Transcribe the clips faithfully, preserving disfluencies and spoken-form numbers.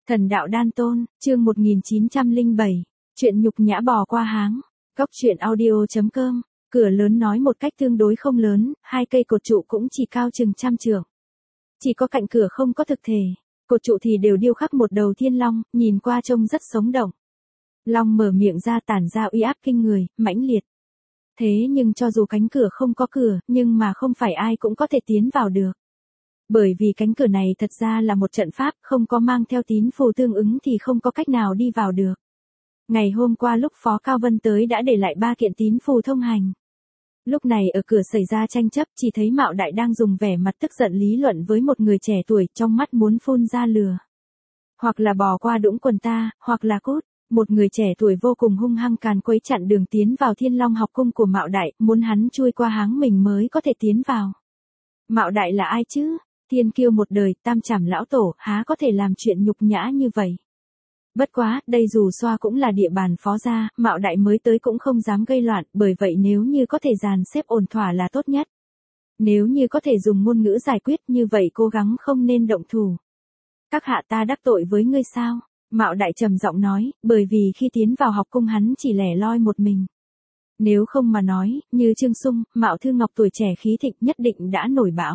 Thần đạo đan tôn, chương một nghìn chín trăm lẻ bảy, chuyện nhục nhã bò qua háng. Góc truyện audio.com, cửa lớn nói một cách tương đối không lớn, hai cây cột trụ cũng chỉ cao chừng trăm trượng. Chỉ có cạnh cửa không có thực thể, cột trụ thì đều điêu khắc một đầu thiên long, nhìn qua trông rất sống động. Long mở miệng ra tản ra uy áp kinh người, mãnh liệt. Thế nhưng cho dù cánh cửa không có cửa, nhưng mà không phải ai cũng có thể tiến vào được. Bởi vì cánh cửa này thật ra là một trận pháp, không có mang theo tín phù tương ứng thì không có cách nào đi vào được. Ngày hôm qua lúc Phó Cao Vân tới đã để lại ba kiện tín phù thông hành. Lúc này ở cửa xảy ra tranh chấp, chỉ thấy Mạo Đại đang dùng vẻ mặt tức giận lý luận với một người trẻ tuổi, trong mắt muốn phun ra lửa. Hoặc là bò qua đũng quần ta, hoặc là cút. Một người trẻ tuổi vô cùng hung hăng càn quấy chặn đường tiến vào Thiên Long học cung của Mạo Đại, muốn hắn chui qua háng mình mới có thể tiến vào. Mạo Đại là ai chứ? Thiên kiêu một đời, tam trảm lão tổ, há có thể làm chuyện nhục nhã như vậy. Bất quá, đây dù xoa cũng là địa bàn Phó gia, Mạo Đại mới tới cũng không dám gây loạn, bởi vậy nếu như có thể dàn xếp ổn thỏa là tốt nhất. Nếu như có thể dùng ngôn ngữ giải quyết như vậy cố gắng không nên động thủ. Các hạ ta đắc tội với ngươi sao? Mạo Đại trầm giọng nói, bởi vì khi tiến vào học cung hắn chỉ lẻ loi một mình. Nếu không mà nói, như Trương Sung, Mạo Thư Ngọc tuổi trẻ khí thịnh nhất định đã nổi bão.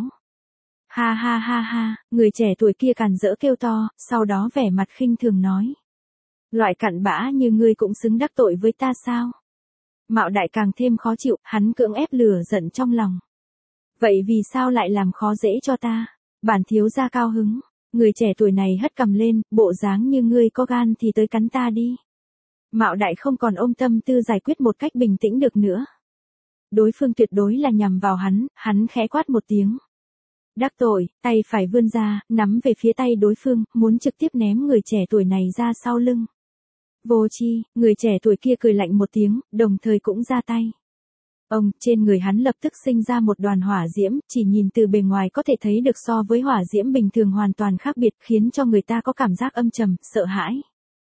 Ha ha ha ha, người trẻ tuổi kia càn rỡ kêu to, sau đó vẻ mặt khinh thường nói. Loại cặn bã như ngươi cũng xứng đắc tội với ta sao? Mạo Đại càng thêm khó chịu, hắn cưỡng ép lửa giận trong lòng. Vậy vì sao lại làm khó dễ cho ta? Bản thiếu gia cao hứng. Người trẻ tuổi này hất cằm lên, bộ dáng như ngươi có gan thì tới cắn ta đi. Mạo Đại không còn ôm tâm tư giải quyết một cách bình tĩnh được nữa. Đối phương tuyệt đối là nhằm vào hắn, hắn khẽ quát một tiếng. Đắc tội, tay phải vươn ra, nắm về phía tay đối phương, muốn trực tiếp ném người trẻ tuổi này ra sau lưng. Vô chi, người trẻ tuổi kia cười lạnh một tiếng, đồng thời cũng ra tay. Ông, trên người hắn lập tức sinh ra một đoàn hỏa diễm, chỉ nhìn từ bề ngoài có thể thấy được so với hỏa diễm bình thường hoàn toàn khác biệt, khiến cho người ta có cảm giác âm trầm, sợ hãi.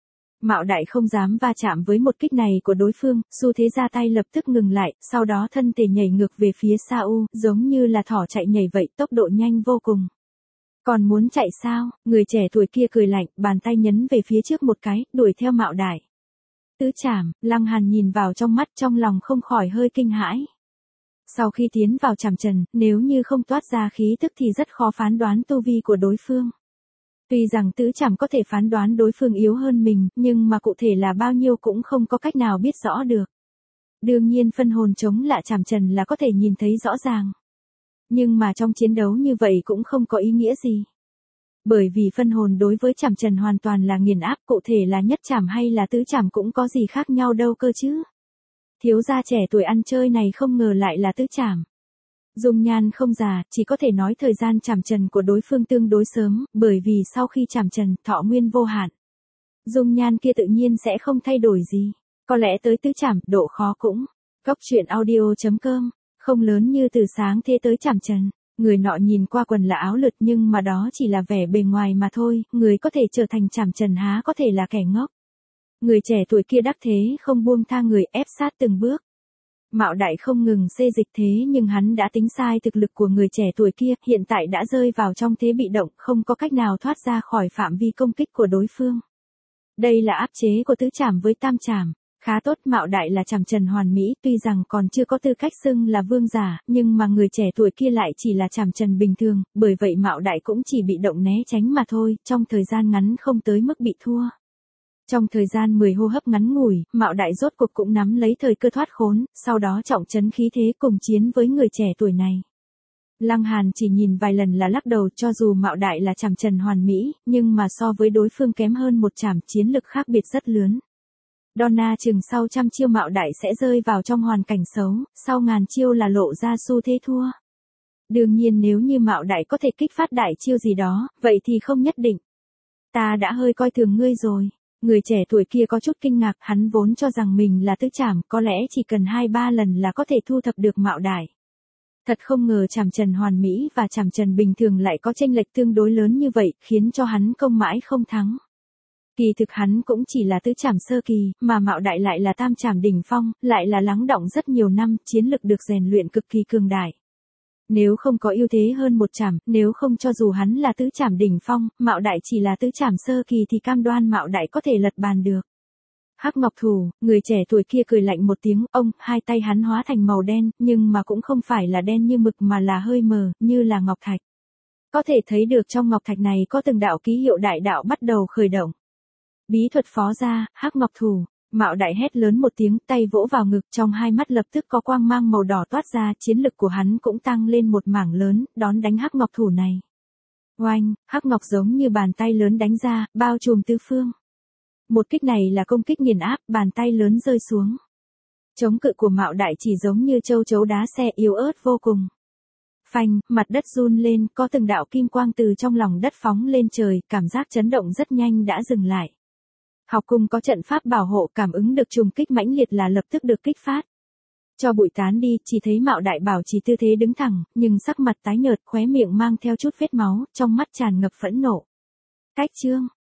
Mạo Đại không dám va chạm với một kích này của đối phương, xu thế ra tay lập tức ngừng lại, sau đó thân thể nhảy ngược về phía Sa U, giống như là thỏ chạy nhảy vậy, tốc độ nhanh vô cùng. Còn muốn chạy sao? Người trẻ tuổi kia cười lạnh, bàn tay nhấn về phía trước một cái, đuổi theo Mạo Đại. Tứ trảm, Lăng Hàn nhìn vào trong mắt, trong lòng không khỏi hơi kinh hãi. Sau khi tiến vào trảm trần, nếu như không toát ra khí tức thì rất khó phán đoán tu vi của đối phương. Tuy rằng tứ trảm có thể phán đoán đối phương yếu hơn mình, nhưng mà cụ thể là bao nhiêu cũng không có cách nào biết rõ được. Đương nhiên phân hồn chống lạ trảm trần là có thể nhìn thấy rõ ràng. Nhưng mà trong chiến đấu như vậy cũng không có ý nghĩa gì. Bởi vì phân hồn đối với trảm trần hoàn toàn là nghiền áp, cụ thể là nhất trảm hay là tứ trảm cũng có gì khác nhau đâu cơ chứ. Thiếu gia trẻ tuổi ăn chơi này không ngờ lại là tứ trảm. Dung nhan không già, chỉ có thể nói thời gian trảm trần của đối phương tương đối sớm, bởi vì sau khi trảm trần, thọ nguyên vô hạn. Dung nhan kia tự nhiên sẽ không thay đổi gì. Có lẽ tới tứ trảm, độ khó cũng. Góc truyện audio.com, không lớn như từ sáng thế tới trảm trần. Người nọ nhìn qua quần là áo lượt nhưng mà đó chỉ là vẻ bề ngoài mà thôi, người có thể trở thành trảm trần há có thể là kẻ ngốc. Người trẻ tuổi kia đắc thế không buông tha người, ép sát từng bước. Mạo Đại không ngừng xê dịch thế nhưng hắn đã tính sai thực lực của người trẻ tuổi kia, hiện tại đã rơi vào trong thế bị động, không có cách nào thoát ra khỏi phạm vi công kích của đối phương. Đây là áp chế của tứ trảm với tam trảm. Khá tốt, Mạo Đại là trảm trần hoàn mỹ, tuy rằng còn chưa có tư cách xưng là vương giả, nhưng mà người trẻ tuổi kia lại chỉ là trảm trần bình thường, bởi vậy Mạo Đại cũng chỉ bị động né tránh mà thôi, trong thời gian ngắn không tới mức bị thua. Trong thời gian mười hô hấp ngắn ngủi, Mạo Đại rốt cuộc cũng nắm lấy thời cơ thoát khốn, sau đó trọng trấn khí thế cùng chiến với người trẻ tuổi này. Lăng Hàn chỉ nhìn vài lần là lắc đầu, cho dù Mạo Đại là trảm trần hoàn mỹ, nhưng mà so với đối phương kém hơn một trảm, chiến lực khác biệt rất lớn. Donna chừng sau trăm chiêu Mạo Đại sẽ rơi vào trong hoàn cảnh xấu, sau ngàn chiêu là lộ ra xu thế thua. Đương nhiên nếu như Mạo Đại có thể kích phát đại chiêu gì đó, vậy thì không nhất định. Ta đã hơi coi thường ngươi rồi. Người trẻ tuổi kia có chút kinh ngạc, hắn vốn cho rằng mình là tứ trảm, có lẽ chỉ cần hai ba lần là có thể thu thập được Mạo Đại. Thật không ngờ trảm trần hoàn mỹ và trảm trần bình thường lại có chênh lệch tương đối lớn như vậy, khiến cho hắn công mãi không thắng. Kỳ thực hắn cũng chỉ là tứ trảm sơ kỳ, mà Mạo Đại lại là tam trảm đỉnh phong, lại là lắng đọng rất nhiều năm, chiến lực được rèn luyện cực kỳ cường đại. Nếu không có ưu thế hơn một trảm, nếu không cho dù hắn là tứ trảm đỉnh phong, Mạo Đại chỉ là tứ trảm sơ kỳ thì cam đoan Mạo Đại có thể lật bàn được. Hắc Ngọc Thủ, người trẻ tuổi kia cười lạnh một tiếng, ông, hai tay hắn hóa thành màu đen, nhưng mà cũng không phải là đen như mực mà là hơi mờ, như là ngọc thạch. Có thể thấy được trong ngọc thạch này có từng đạo ký hiệu đại đạo bắt đầu khởi động. Bí thuật phó ra, Hắc Ngọc Thủ. Mạo Đại hét lớn một tiếng, tay vỗ vào ngực, trong hai mắt lập tức có quang mang màu đỏ toát ra, chiến lực của hắn cũng tăng lên một mảng lớn, đón đánh Hắc Ngọc Thủ này. Oanh, Hắc Ngọc giống như bàn tay lớn đánh ra, bao trùm tứ phương. Một kích này là công kích nghiền áp, bàn tay lớn rơi xuống. Chống cự của Mạo Đại chỉ giống như châu chấu đá xe, yếu ớt vô cùng. Phanh, mặt đất run lên, có từng đạo kim quang từ trong lòng đất phóng lên trời, cảm giác chấn động rất nhanh đã dừng lại. Học cung có trận pháp bảo hộ, cảm ứng được trùng kích mãnh liệt là lập tức được kích phát. Cho bụi tán đi, chỉ thấy Mạo Đại bảo trì tư thế đứng thẳng, nhưng sắc mặt tái nhợt, khóe miệng mang theo chút vết máu, trong mắt tràn ngập phẫn nộ. Cách chương